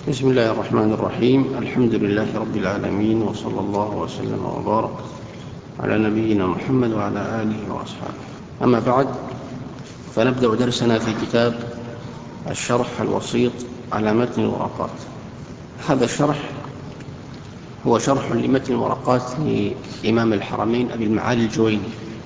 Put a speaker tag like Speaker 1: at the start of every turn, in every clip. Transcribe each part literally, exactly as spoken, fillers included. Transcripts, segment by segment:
Speaker 1: بسم الله الرحمن الرحيم. الحمد لله رب العالمين، وصلى الله وسلم وبارك على نبينا محمد وعلى آله وأصحابه. أما بعد، فنبدأ درسنا في كتاب الشرح الوسيط على متن الورقات. هذا الشرح هو شرح لمتن الورقات لإمام الحرمين أبي المعالي الجويني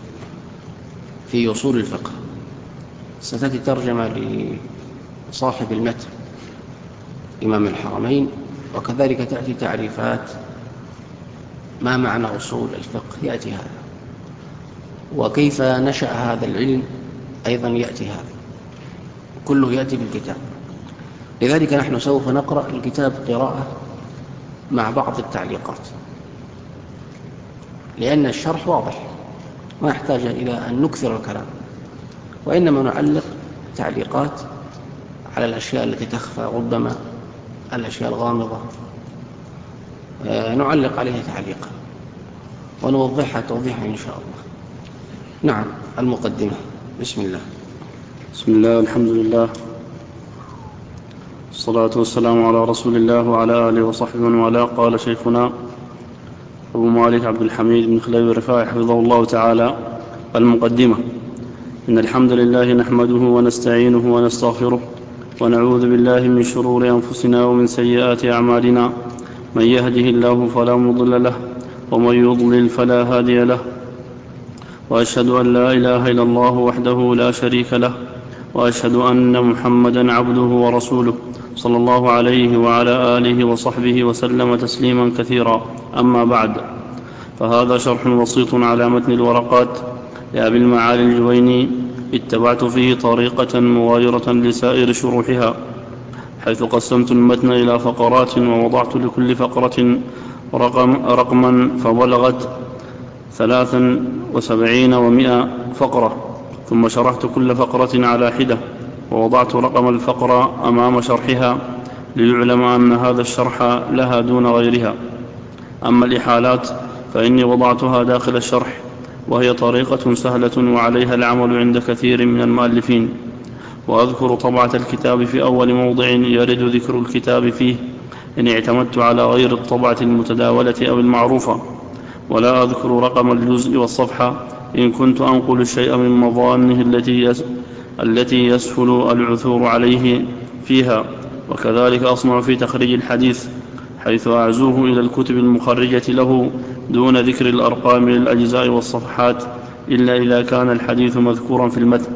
Speaker 1: في أصول الفقه. ستأتي ترجمة لصاحب المتن إمام الحرمين، وكذلك تأتي تعريفات ما معنى أصول الفقه، يأتي هذا، وكيف نشأ هذا العلم أيضا يأتي هذا، كله يأتي بالكتاب. لذلك نحن سوف نقرأ الكتاب قراءة مع بعض التعليقات، لأن الشرح واضح ما يحتاج إلى أن نكثر الكلام، وإنما نعلق تعليقات على الأشياء التي تخفى، ربما الأشياء الغامضة نعلق عليها تعليقا ونوضحها توضيحا إن شاء الله. نعم، المقدمة. بسم الله.
Speaker 2: بسم الله، الحمد لله، الصلاة والسلام على رسول الله وعلى آله وصحبه وعلى. قال شيخنا أبو مالك عبد الحميد بن خليل الرفاعي حفظه الله تعالى: المقدمة. إن الحمد لله نحمده ونستعينه ونستغفره ونعوذ بالله من شرور أنفسنا ومن سيئات أعمالنا. من يهده الله فلا مضل له، ومن يضلل فلا هادي له، وأشهد أن لا إله إلا الله وحده لا شريك له، وأشهد أن محمدا عبده ورسوله صلى الله عليه وعلى آله وصحبه وسلم تسليما كثيرا. أما بعد، فهذا شرح بسيط على متن الورقات لأبي المعالي الجويني، اتبعت فيه طريقة مغايرة لسائر شروحها، حيث قسمت المتن إلى فقرات، ووضعت لكل فقرة رقم رقما فبلغت ثلاثا وسبعين ومائة فقرة، ثم شرحت كل فقرة على حدة، ووضعت رقم الفقرة أمام شرحها ليعلم أن هذا الشرح لها دون غيرها. أما الإحالات فإني وضعتها داخل الشرح، وهي طريقة سهلة وعليها العمل عند كثير من المؤلفين. وأذكر طبعة الكتاب في أول موضع يرد ذكر الكتاب فيه إن اعتمدت على غير الطبعة المتداولة أو المعروفة، ولا أذكر رقم الجزء والصفحة إن كنت أنقل الشيء من مظانه التي يس... التي يسهل العثور عليه فيها. وكذلك أصنع في تخريج الحديث، حيث أعزوه إلى الكتب المخرجة له دون ذكر الأرقام للأجزاء والصفحات إلا إذا كان الحديث مذكورا في المتن.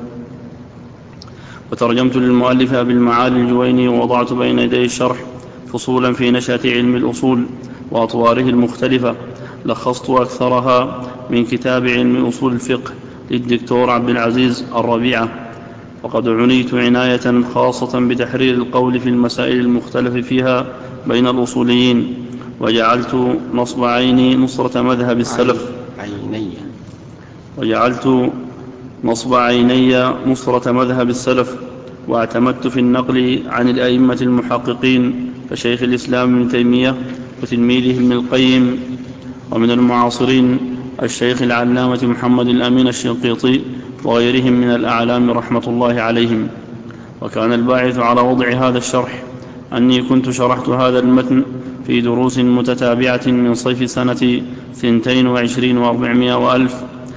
Speaker 2: وترجمت للمؤلف أبي المعالي الجويني، ووضعت بين يدي الشرح فصولا في نشأة علم الأصول وأطواره المختلفة، لخصت أكثرها من كتاب علم أصول الفقه للدكتور عبد العزيز الربيعة. وقد عنيت عناية خاصة بتحرير القول في المسائل المختلف فيها بين الأصوليين، وجعلت نصب عيني نصرة مذهب السلف
Speaker 1: عيني
Speaker 2: وجعلت نصب عيني نصرة مذهب السلف واعتمدت في النقل عن الأئمة المحققين كشيخ الإسلام ابن تيمية وتلميذه ابن القيم، ومن المعاصرين الشيخ العلامة محمد الأمين الشنقيطي وغيرهم من الأعلام رحمة الله عليهم. وكان الباعث على وضع هذا الشرح أني كنت شرحت هذا المتن في دروس متتابعة من صيف سنة اثنتين وعشرين وأربعمائة وألف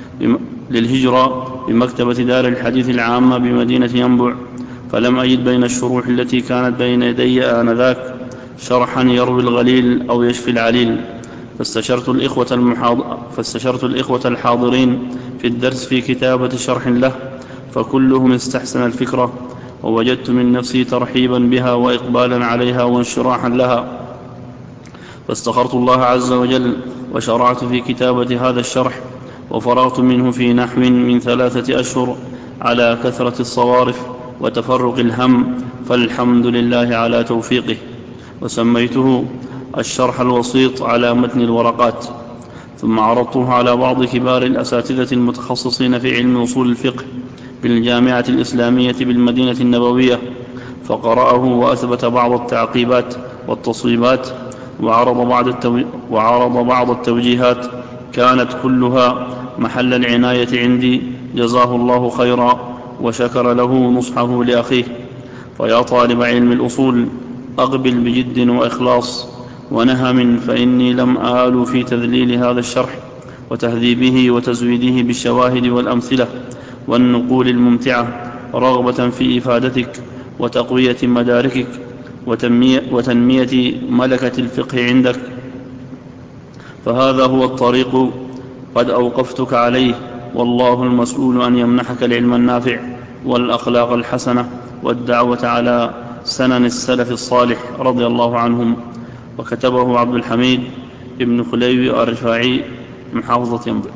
Speaker 2: للهجرة بمكتبة دار الحديث العامة بمدينة ينبع، فلم أجد بين الشروح التي كانت بين يدي آنذاك شرحا يروي الغليل أو يشفي العليل، فاستشرت الإخوة, المحاض... فاستشرت الإخوة الحاضرين في الدرس في كتابة شرح له، فكلهم استحسن الفكرة، ووجدت من نفسي ترحيبا بها وإقبالا عليها وانشراحا لها، فاستخرت الله عز وجل وشرعت في كتابة هذا الشرح، وفرغت منه في نحو من ثلاثة أشهر على كثرة الصوارف وتفرق الهم، فالحمد لله على توفيقه. وسميته الشرح الوسيط على متن الورقات. ثم عرضته على بعض كبار الأساتذة المتخصصين في علم أصول الفقه بالجامعة الإسلامية بالمدينة النبوية، فقرأه وأثبت بعض التعقيبات والتصويبات، وعرض بعض, التو... وعرض بعض التوجيهات كانت كلها محل العناية عندي، جزاه الله خيرا، وشكر له نصحه لأخيه. فيا طالب علم الأصول، أقبل بجد وإخلاص ونهم، فإني لم آل في تذليل هذا الشرح وتهذيبه وتزويده بالشواهد والأمثلة والنقول الممتعة، رغبة في إفادتك وتقوية مداركك وتنمية ملكة الفقه عندك، فهذا هو الطريق قد أوقفتك عليه، والله المسؤول أن يمنحك العلم النافع والأخلاق الحسنة والدعوة على سنن السلف الصالح رضي الله عنهم. وكتبه عبد الحميد ابن خليوي الرفاعي، محافظة ينبع.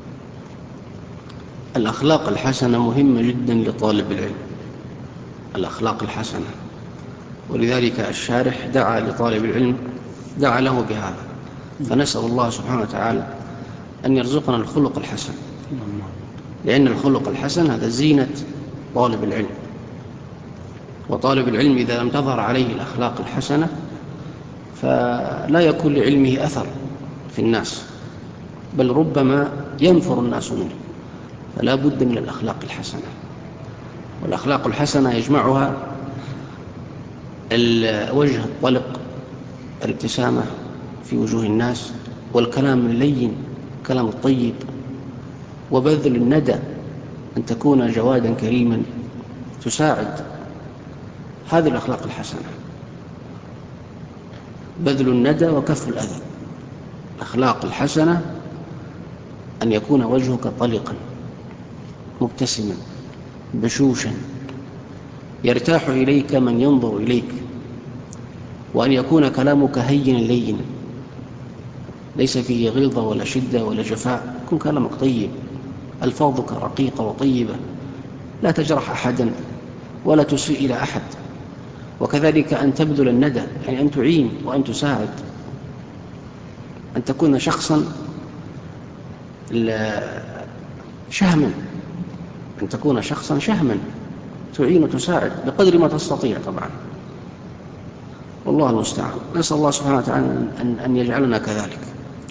Speaker 1: الأخلاق الحسنة مهمة جدا لطالب العلم، الأخلاق الحسنة، ولذلك الشارح دعا لطالب العلم، دعا له بهذا. فنسأل الله سبحانه وتعالى أن يرزقنا الخلق الحسن، لأن الخلق الحسن هذا زينة طالب العلم، وطالب العلم إذا لم تظهر عليه الأخلاق الحسنة فلا يكون لعلمه أثر في الناس، بل ربما ينفر الناس منه. فلا بد من الأخلاق الحسنة، والأخلاق الحسنة يجمعها الوجه الطلق، الابتسامة في وجوه الناس، والكلام اللين، الكلام الطيب، وبذل الندى، أن تكون جوادا كريما تساعد. هذه الأخلاق الحسنة، بذل الندى وكف الأذى. الأخلاق الحسنة أن يكون وجهك طلقا مبتسما بشوشا يرتاح إليك من ينظر إليك، وأن يكون كلامك هينا لينا ليس فيه غلظة ولا شدة ولا جفاء، يكون كلامك طيب، ألفاظك رقيقة وطيبة، لا تجرح أحدا ولا تسيء إلى أحد. وكذلك أن تبذل الندى، يعني أن تعين وأن تساعد، أن تكون شخصا شهما، أن تكون شخصا شهما تعين وتساعد بقدر ما تستطيع طبعا، والله المستعان. نسأل الله سبحانه وتعالى أن يجعلنا كذلك.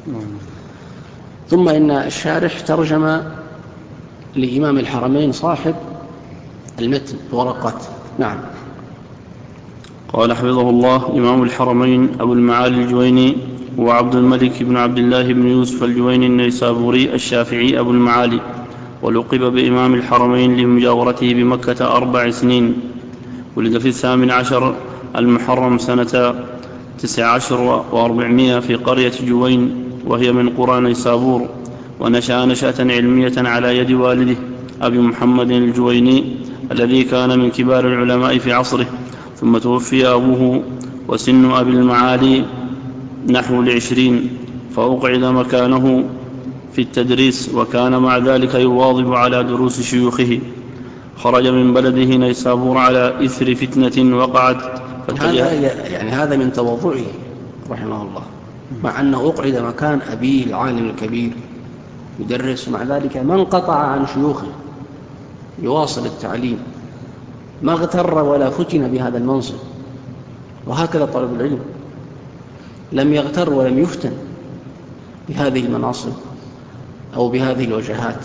Speaker 1: ثم إن الشارح ترجم لإمام الحرمين صاحب المتن ورقات. نعم.
Speaker 2: قال حفظه الله: إمام الحرمين أبو المعالي الجويني هو عبد الملك بن عبد الله بن يوسف الجويني النيسابوري الشافعي أبو المعالي، ولقب بإمام الحرمين لمجاورته بمكة أربع سنين. ولد في الثامن عشر المحرم سنة تسع عشر وأربعمائة في قرية جوين، وهي من قرى نيسابور، ونشأ نشأة علمية على يد والده أبي محمد الجويني الذي كان من كبار العلماء في عصره. ثم توفي أبوه وسن أبي المعالي نحو العشرين، فأقعد مكانه في التدريس، وكان مع ذلك يواظب على دروس شيوخه. خرج من بلده نيسابور على إثر فتنة وقعت.
Speaker 1: هذا يعني هذا من تواضعه رحمه الله، مع أنه أقعد مكان أبيه العالم الكبير يدرس، مع ذلك ما انقطع عن شيوخه، يواصل التعليم، ما اغتر ولا فتن بهذا المنصب. وهكذا طالب العلم لم يغتر ولم يفتن بهذه المناصب أو بهذه الوجهات.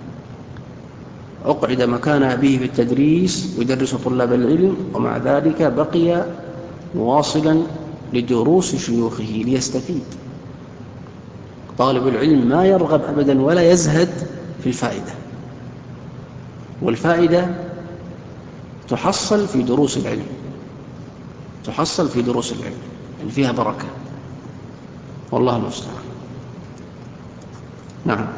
Speaker 1: أقعد مكان أبيه في التدريس ويدرس طلاب العلم، ومع ذلك بقي مواصلا لدروس شيوخه ليستفيد. طالب العلم ما يرغب أبدا ولا يزهد في الفائدة، والفائدة تحصل في دروس العلم، تحصل في دروس العلم يعني فيها بركة، والله المستعان. نعم.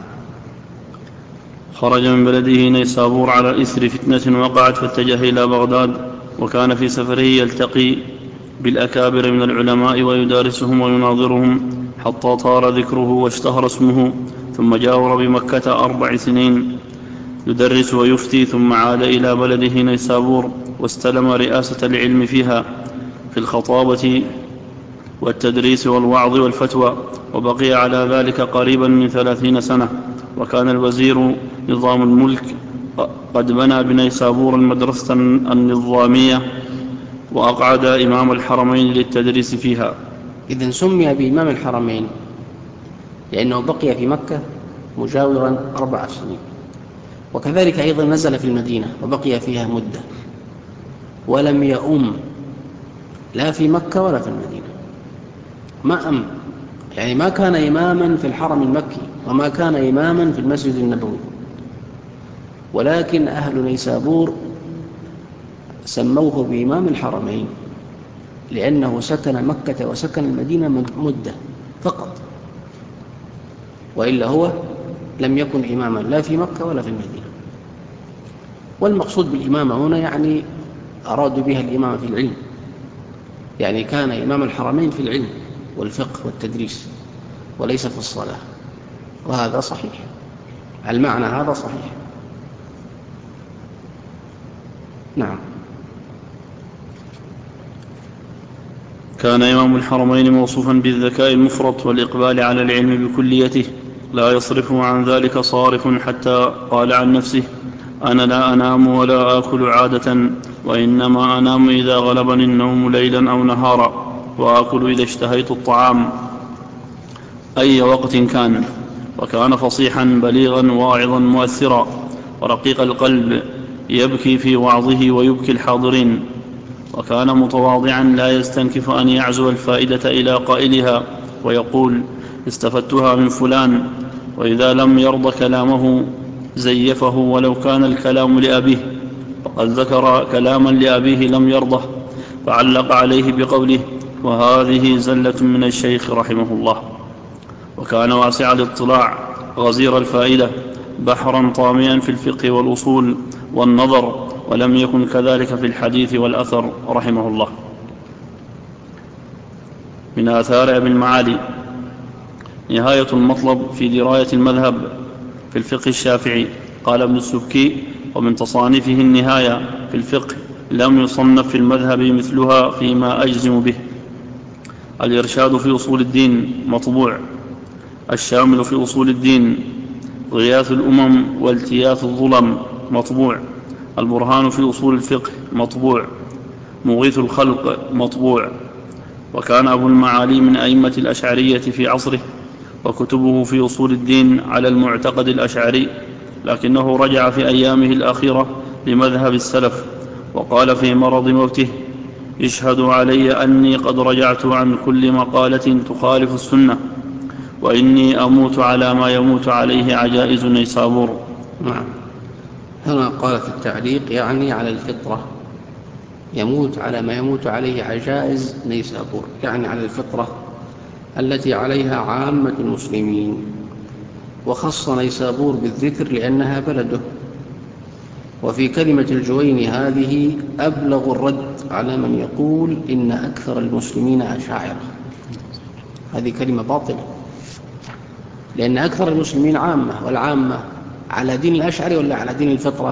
Speaker 2: خرج من بلده نيسابور على إثر فتنة وقعت، فاتجه إلى بغداد، وكان في سفره يلتقي بالأكابر من العلماء ويدارسهم ويناظرهم حتى طار ذكره واشتهر اسمه. ثم جاور بمكة أربع سنين يدرس ويفتي، ثم عاد إلى بلده نيسابور واستلم رئاسة العلم فيها في الخطابة والتدريس والوعظ والفتوى، وبقي على ذلك قريبا من ثلاثين سنة. وكان الوزير نظام الملك قد بنى بنيسابور المدرسة النظامية، وأقعد إمام الحرمين للتدريس فيها.
Speaker 1: إذن سمي بإمام الحرمين لأنه بقي في مكة مجاورا أربع سنين، وكذلك أيضا نزل في المدينة وبقي فيها مدة، ولم يؤم لا في مكة ولا في المدينة، ما أم يعني ما كان إماما في الحرم المكي وما كان إماما في المسجد النبوي، ولكن أهل نيسابور سموه بإمام الحرمين لأنه سكن مكة وسكن المدينة مدة فقط، وإلا هو لم يكن إماما لا في مكة ولا في المدينة. والمقصود بالإمامة هنا يعني أرادوا بها الإمامة في العلم، يعني كان إمام الحرمين في العلم والفقه والتدريس وليس في الصلاة، وهذا صحيح، المعنى هذا صحيح. نعم.
Speaker 2: كان إمام الحرمين موصوفا بالذكاء المفرط والإقبال على العلم بكليته، لا يصرفه عن ذلك صارف، حتى قال عن نفسه: أنا لا أنام ولا آكل عادة، وإنما أنام إذا غلبني النوم ليلا أو نهارا، وآكل إذا اشتهيت الطعام أي وقت كان. وكان فصيحا بليغا واعظا مؤثرا، ورقيق القلب، يبكي في وعظه ويبكي الحاضرين. وكان متواضعا لا يستنكف أن يعزو الفائدة إلى قائلها ويقول: استفدتها من فلان. وإذا لم يرض كلامه زيفه ولو كان الكلام لأبيه، فقد ذكر كلاما لأبيه لم يرضه فعلق عليه بقوله: وهذه زلة من الشيخ رحمه الله. وكان واسع الاطلاع غزير الفائدة، بحرا طاميا في الفقه والأصول والنظر، ولم يكن كذلك في الحديث والأثر رحمه الله. من آثار أبي المعالي: نهاية المطلب في دراية المذهب في الفقه الشافعي. قال ابن السبكي: ومن تصانيفه النهاية في الفقه، لم يصنف في المذهب مثلها فيما أجزم به. الإرشاد في أصول الدين مطبوع. الشامل في أصول الدين. غياث الأمم والتياث الظلم مطبوع. البرهان في أصول الفقه مطبوع. مغيث الخلق مطبوع. وكان أبو المعالي من أئمة الأشعرية في عصره، وكتبه في أصول الدين على المعتقد الأشعري، لكنه رجع في أيامه الأخيرة لمذهب السلف، وقال في مرض موته: اشهدوا علي أني قد رجعت عن كل مقالة تخالف السنة، وإني أموت على ما يموت عليه عجائز نيسابور.
Speaker 1: نعم. هنا قال في التعليق يعني على الفطرة، يموت على ما يموت عليه عجائز نيسابور، يعني على الفطرة التي عليها عامة المسلمين، وخص نيسابور بالذكر لأنها بلده. وفي كلمة الجويني هذه أبلغ الرد على من يقول إن أكثر المسلمين أشاعرة. هذه كلمة باطلة، لأن أكثر المسلمين عامة، والعامة على دين الأشعري ولا على دين الفطرة؟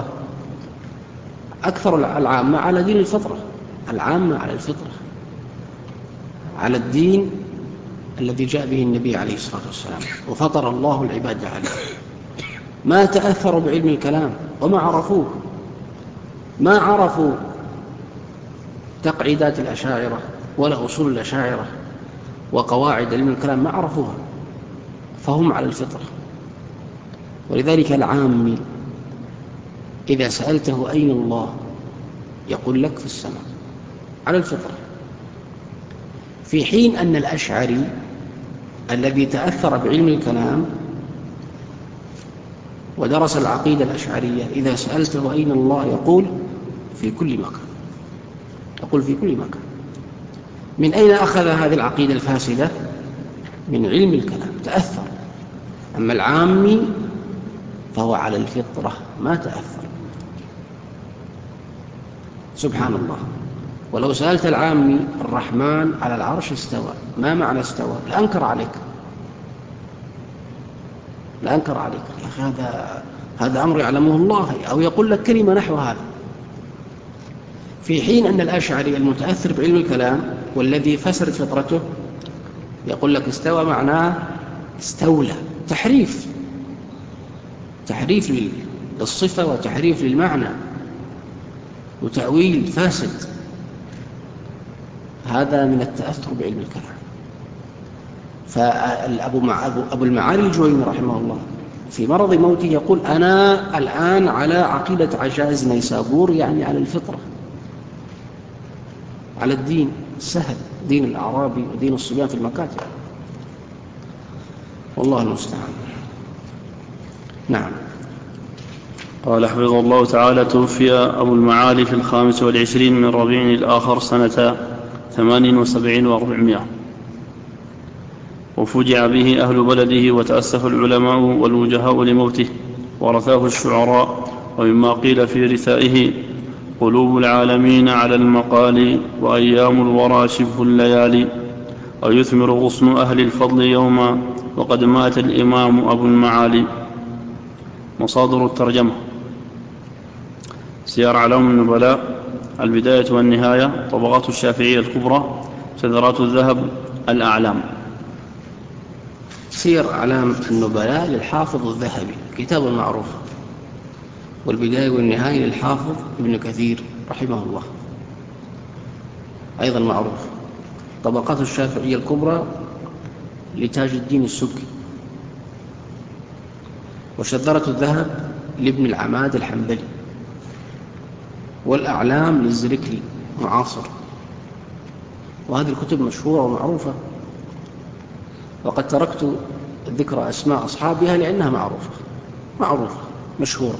Speaker 1: أكثر العامة على دين الفطرة، العامة على الفطرة، على الدين الذي جاء به النبي عليه الصلاة والسلام وفطر الله العباد عليه. ما تأثروا بعلم الكلام وما عرفوه، ما عرفوا تقعيدات الأشاعرة ولا أصول الأشاعرة وقواعد علم الكلام، ما عرفوها، فهم على الفطرة. ولذلك العامي إذا سألته أين الله يقول لك في السماء، على الفطرة. في حين أن الأشعري الذي تأثر بعلم الكلام ودرس العقيدة الأشعرية إذا سألته أين الله يقول في كل مكان، يقول في كل مكان. من أين أخذ هذه العقيدة الفاسدة؟ من علم الكلام، تأثر. أما العامي فهو على الفطرة، ما تأثر. سبحان الله. ولو سألت العامي الرحمن على العرش استوى، ما معنى استوى؟ لا أنكر عليك، لا أنكر عليك يا أخي، هذا هذا أمر يعلمه الله، أو يقول لك كلمة نحو هذا. في حين أن الأشعري المتأثر بعلم الكلام والذي فسرت فطرته يقول لك استوى معناه استولى، تحريف، تحريف للصفة وتحريف للمعنى وتأويل فاسد. هذا من التأثر بعلم الكلام. فأبو المعالي الجويني رحمه الله في مرض موته يقول: أنا الآن على عقيدة عجائز نيسابور، يعني على الفطرة، على الدين سهل، دين الأعرابي ودين الصبيان في المكاتب، والله المستعان. نعم.
Speaker 2: قال حفظه الله تعالى: توفي أبو المعالي في الخامس والعشرين من ربيع الآخر سنة ثمان وسبعين وأربعمائة، وفجع به أهل بلده وتأسف العلماء والوجهاء لموته، ورثاه الشعراء. ومما قيل في رثائه: قلوب العالمين على المقال، وأيام الورى شبه الليالي، ويثمر غصن أهل الفضل يوما، وقد مات الإمام أبو المعالي. مصادر الترجمة: سير أعلام النبلاء، البداية والنهاية، طبقات الشافعية الكبرى، شذرات الذهب، الأعلام.
Speaker 1: سير أعلام النبلاء للحافظ الذهبي، كتاب معروف. والبداية والنهاية للحافظ ابن كثير رحمه الله، أيضا معروف. طبقات الشافعية الكبرى لتاج الدين السبكي. وشذرة الذهب لابن العماد الحنبلي. والأعلام للزركلي معاصر. وهذه الكتب مشهورة ومعروفة، وقد تركت ذكر أسماء أصحابها لأنها معروفة معروفة مشهورة.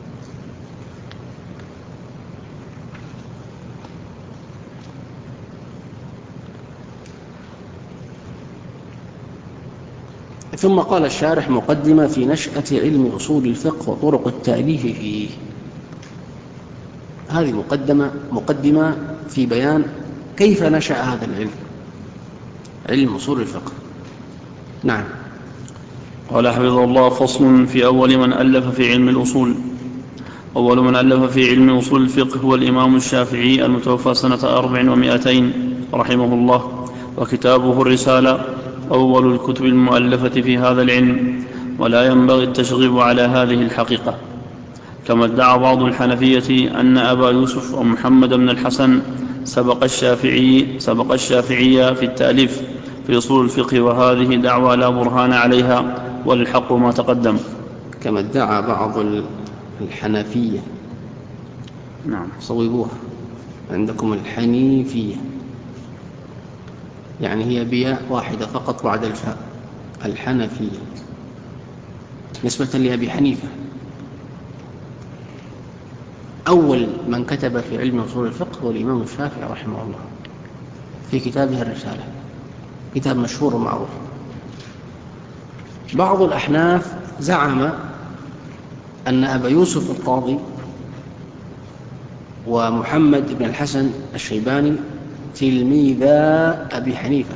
Speaker 1: ثم قال الشارح: مقدمة في نشأة علم أصول الفقه وطرق التأليف فيه. هذه مقدمة مقدمة في بيان كيف نشأ هذا العلم، علم أصول الفقه. نعم.
Speaker 2: قال حفظه الله: فصل في أول من ألف في علم الأصول. أول من ألف في علم أصول الفقه هو الإمام الشافعي المتوفى سنة أربع ومائتين رحمه الله، وكتابه الرسالة أول الكتب المؤلفة في هذا العلم، ولا ينبغي التشغيب على هذه الحقيقة. كما ادعى بعض الحنفية أن أبا يوسف ومحمد بن الحسن سبق الشافعي سبق الشافعي في التأليف في أصول الفقه، وهذه دعوى لا برهان عليها، والحق ما تقدم.
Speaker 1: كما ادعى بعض الحنفية.
Speaker 2: نعم.
Speaker 1: صوبوها، عندكم الحنيفية، يعني هي بياء واحدة فقط بعد الفاء، الحنفية، نسبة لأبي حنيفة. أول من كتب في علم أصول الفقه هو الإمام الشافعي رحمه الله في كتابه الرسالة، كتاب مشهور ومعروف. بعض الأحناف زعم أن أبا يوسف القاضي ومحمد بن الحسن الشيباني تلميذا أبي حنيفة،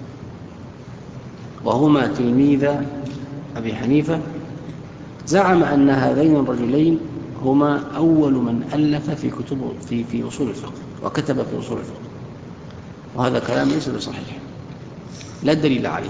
Speaker 1: وهما تلميذا أبي حنيفة. زعم أن هذين الرجلين هما أول من ألف في كتب في في أصول الفقه وكتب في أصول الفقه، وهذا كلام ليس بصحيح، لا دليل عليه.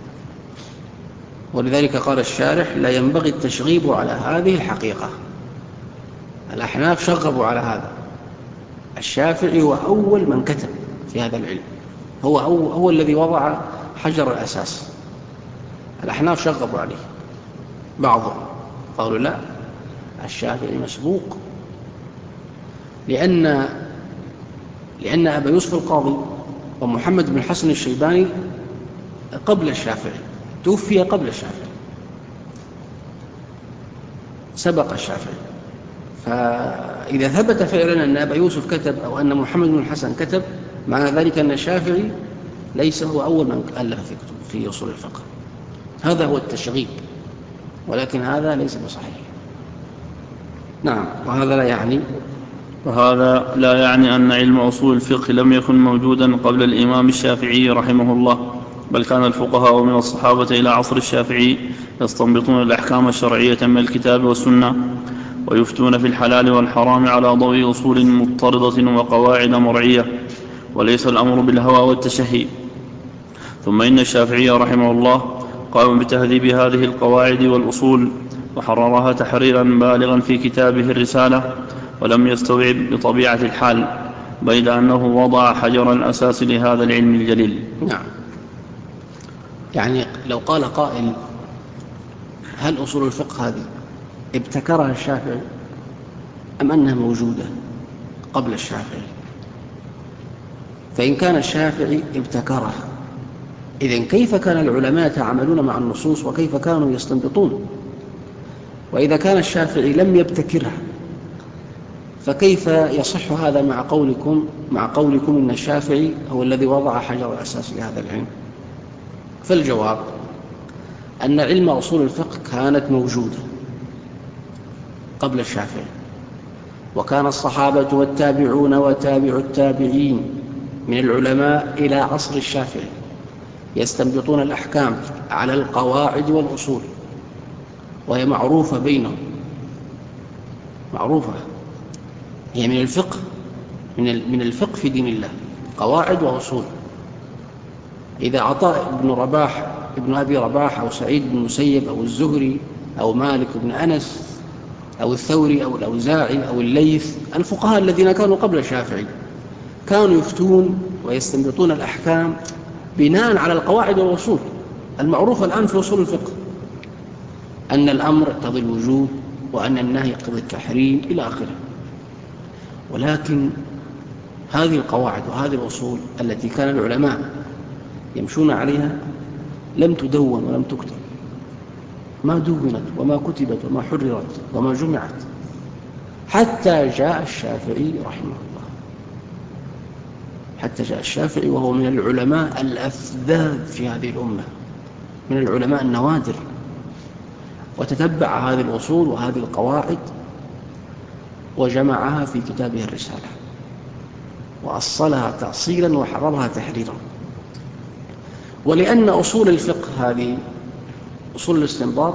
Speaker 1: ولذلك قال الشارح: لا ينبغي التشغيب على هذه الحقيقة. الأحناف شغبوا على هذا. الشافعي هو أول من كتب في هذا العلم، هو هو, هو الذي وضع حجر الأساس. الأحناف شغبوا عليه، بعضهم قالوا لا، الشافعي مسبوق، لأن لأن أبا يوسف القاضي ومحمد بن الحسن الشيباني قبل الشافعي، توفي قبل الشافعي، سبق الشافعي. فإذا ثبت فعلا أن أبا يوسف كتب أو أن محمد بن الحسن كتب، معنى ذلك أن الشافعي ليس هو أول من ألف في كتب في أصول الفقه. هذا هو التشغيب، ولكن هذا ليس بصحيح. نعم. وهذا لا يعني
Speaker 2: وهذا لا يعني أن علم أصول الفقه لم يكن موجودا قبل الإمام الشافعي رحمه الله، بل كان الفقهاء من الصحابة إلى عصر الشافعي يستنبطون الأحكام الشرعية من الكتاب والسنة، ويفتون في الحلال والحرام على ضوء أصول مضطردة وقواعد مرعية، وليس الأمر بالهوى والتشهي. ثم إن الشافعي رحمه الله قام بتهذيب هذه القواعد والأصول، وحررها تحريرا بالغا في كتابه الرسالة، ولم يستوعب بطبيعة الحال، بيد أنه وضع حجر الأساس لهذا العلم الجليل.
Speaker 1: نعم. يعني لو قال قائل: هل أصول الفقه هذه ابتكرها الشافعي أم أنها موجودة قبل الشافعي؟ فإن كان الشافعي ابتكرها، إذن كيف كان العلماء يتعاملون مع النصوص وكيف كانوا يستنبطون؟ وإذا كان الشافعي لم يبتكرها فكيف يصح هذا مع قولكم مع قولكم إن الشافعي هو الذي وضع حجر الأساس لهذا العلم؟ فالجواب أن علم أصول الفقه كانت موجودة قبل الشافعي، وكان الصحابة والتابعون وتابع التابعين من العلماء إلى عصر الشافعي يستنبطون الأحكام على القواعد والأصول، وهي معروفة بينهم، معروفة، هي من الفقه من الفقه في دين الله، قواعد وأصول. إذا عطاء بن رباح ابن أبي رباح أو سعيد بن مسيب أو الزهري أو مالك بن أنس أو الثوري أو الأوزاعي أو الليث، الفقهاء الذين كانوا قبل الشافعي كانوا يفتون ويستنبطون الأحكام بناء على القواعد والأصول المعروفة الآن في أصول الفقه، أن الأمر يقتضي الوجوب وأن النهي يقتضي التحريم إلى آخره. ولكن هذه القواعد وهذه الأصول التي كان العلماء يمشون عليها لم تدون ولم تكتب، ما دونت وما كتبت وما حررت وما جمعت حتى جاء الشافعي رحمه الله، حتى جاء الشافعي وهو من العلماء الأفذاذ في هذه الأمة، من العلماء النوادر، وتتبع هذه الأصول وهذه القواعد وجمعها في كتابه الرسالة وأصلها تأصيلا وحررها تحريرا. ولأن أصول الفقه هذه أصول الاستنباط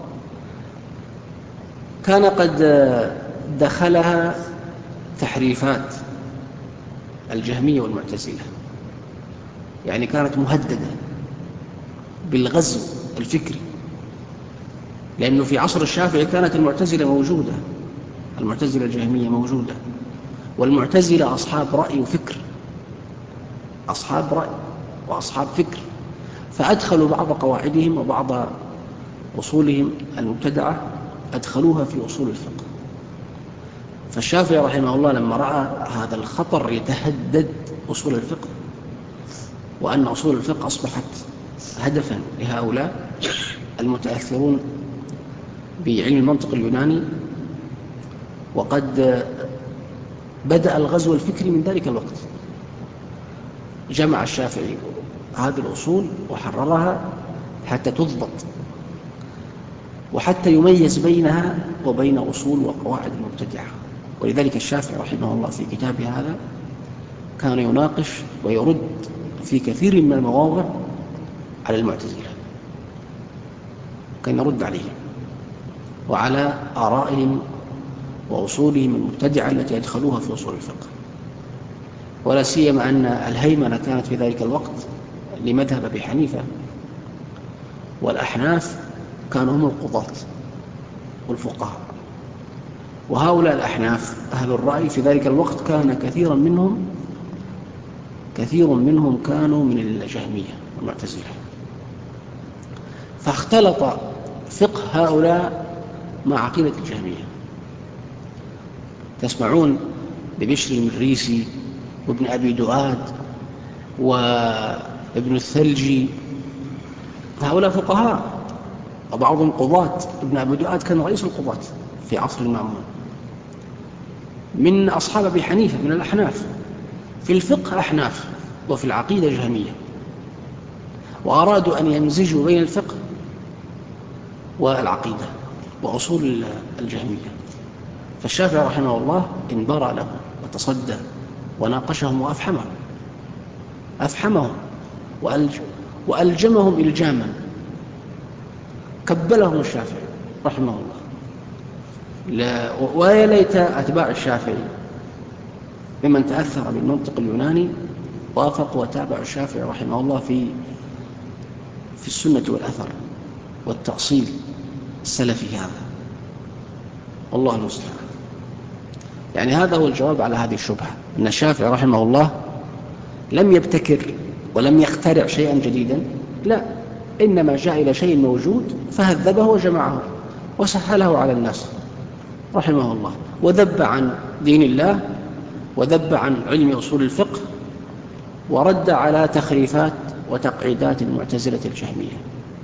Speaker 1: كان قد دخلها تحريفات الجهمية والمعتزلة، يعني كانت مهددة بالغزو الفكري، لأنه في عصر الشافعي كانت المعتزلة موجودة، المعتزلة الجهمية موجودة، والمعتزلة أصحاب رأي وفكر، أصحاب رأي وأصحاب فكر، فأدخلوا بعض قواعدهم وبعض أصولهم المبتدعة أدخلوها في أصول الفقه. فالشافعي رحمه الله لما رأى هذا الخطر يتهدد أصول الفقه، وأن أصول الفقه أصبحت هدفا لهؤلاء المتأثرون بعلم المنطق اليوناني، وقد بدأ الغزو الفكري من ذلك الوقت، جمع الشافعي هذه الأصول وحررها حتى تضبط وحتى يميز بينها وبين أصول وقواعد المبتدعة. ولذلك الشافعي رحمه الله في كتابه هذا كان يناقش ويرد في كثير من المواضع على المعتزلة، كان يرد عليهم وعلى آرائهم وأصولهم المبتدعة التي يدخلوها في أصول الفقه. ولا سيما أن الهيمنة كانت في ذلك الوقت لمذهب أبي حنيفة، والأحناف كانوا هم القضاة والفقهاء، وهؤلاء الأحناف أهل الرأي في ذلك الوقت كان كثيرا منهم كثير منهم كانوا من الجهمية والمعتزلة، فاختلط فقه هؤلاء مع عقيدة الجهمية. تسمعون ببشر المريسي وابن أبي دؤاد وابن الثلجي، هؤلاء فقهاء وبعضهم قضاة. ابن أبي دؤاد كان رئيس القضاة في عصر المأمون، من أصحاب أبي حنيفة من الأحناف، في الفقه أحناف وفي العقيدة جهمية، وأرادوا أن يمزجوا بين الفقه والعقيدة وأصول الجهمية. فالشافعي رحمه الله انبرى له وتصدى وناقشهم وأفحمهم أفحمهم وألجمهم إلجاما، كبلهم الشافعي رحمه الله. ويا ليت أتباع الشافعي ممن تأثر بالمنطق اليوناني وافقوا وتابعوا الشافعي رحمه الله في في السنة والأثر والتأصيل السلفي هذا، والله المستعان. يعني هذا هو الجواب على هذه الشبهة، أن الشافعي رحمه الله لم يبتكر ولم يخترع شيئا جديدا، لا، إنما جاء إلى شيء موجود فهذبه وجمعه وسهله على الناس رحمه الله، وذب عن دين الله وذب عن علم أصول الفقه ورد على تخريفات وتقعيدات المعتزلة الجهمية.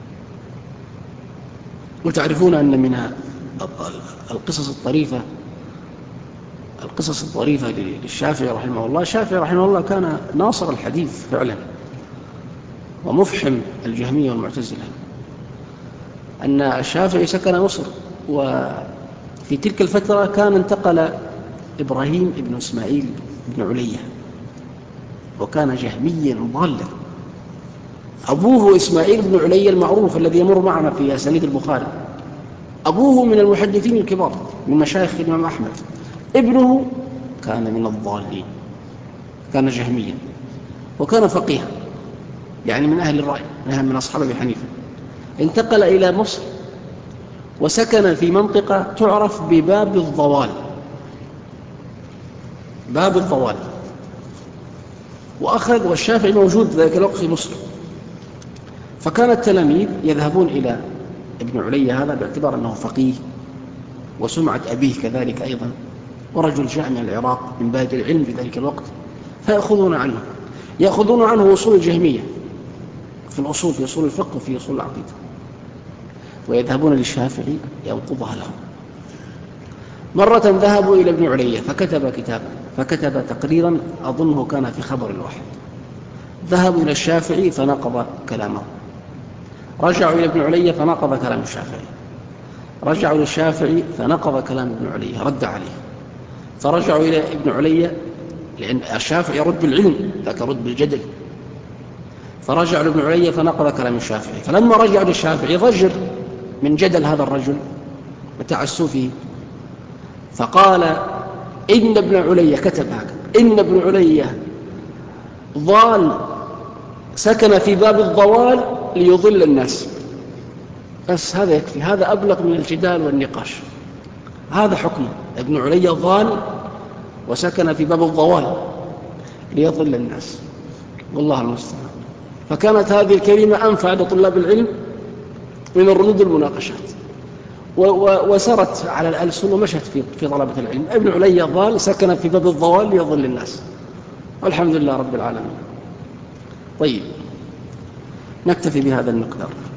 Speaker 1: وتعرفون أن من القصص الطريفة القصص الطريفة للشافعي رحمه الله، الشافعي رحمه الله كان ناصر الحديث فعلا ومفحم الجهمية والمعتزلة. أن الشافعي سكن مصر، وفي تلك الفترة كان انتقل إبراهيم بن إسماعيل بن علية، وكان جهميا ضالا. أبوه إسماعيل بن علية المعروف الذي يمر معنا في أسانيد البخاري، أبوه من المحدثين الكبار من مشايخ الإمام أحمد، ابنه كان من الضالين، كان جهميا وكان فقيها، يعني من أهل الرأي، من أصحاب أبي حنيفة. انتقل إلى مصر وسكن في منطقة تعرف بباب الضوال، باب الضوال. وأخذ، والشافعي موجود ذلك الوقت في مصر، فكان التلاميذ يذهبون إلى ابن علية هذا باعتبار أنه فقيه وسمعة أبيه كذلك أيضا، ورجل جاء من العراق من بلد العلم في ذلك الوقت، فيأخذون عنه يأخذون عنه أصول الجهمية في الأصول، في أصول الفقه وفي أصول العقيدة، ويذهبون للشافعي ينقضها لهم. مرة ذهبوا إلى ابن علية فكتب كتابا، فكتب تقريرا أظنه كان في خبر الواحد. ذهبوا إلى الشافعي فنقض كلامه، رجعوا إلى ابن علية فنقض كلام الشافعي، رجعوا إلى الشافعي فنقض كلام ابن علية، رد عليه، فرجعوا إلى ابن علية، لأن الشافعي يرد بالعلم ذاك يرد بالجدل، فرجعوا لابن علية فنقض كلام الشافعي. فلما رجعوا للشافعي ضجر من جدل هذا الرجل وتعسفه، فقال إن ابن علية، كتب هكذا: إن ابن علية ضال سكن في باب الضوال ليضل الناس. بس هذا يكفي، هذا أبلغ من الجدال والنقاش، هذا حكمه. ابن علية ضال وسكن في باب الضوال ليضل الناس، والله المستعان. فكانت هذه الكلمة أنفع لطلاب العلم من الردود والمناقشات، وسرت على الألسن ومشت في في طلبة العلم. ابن علية ضال سكن في باب الضوال ليضل الناس، والحمد لله رب العالمين. طيب، نكتفي بهذا المقدار.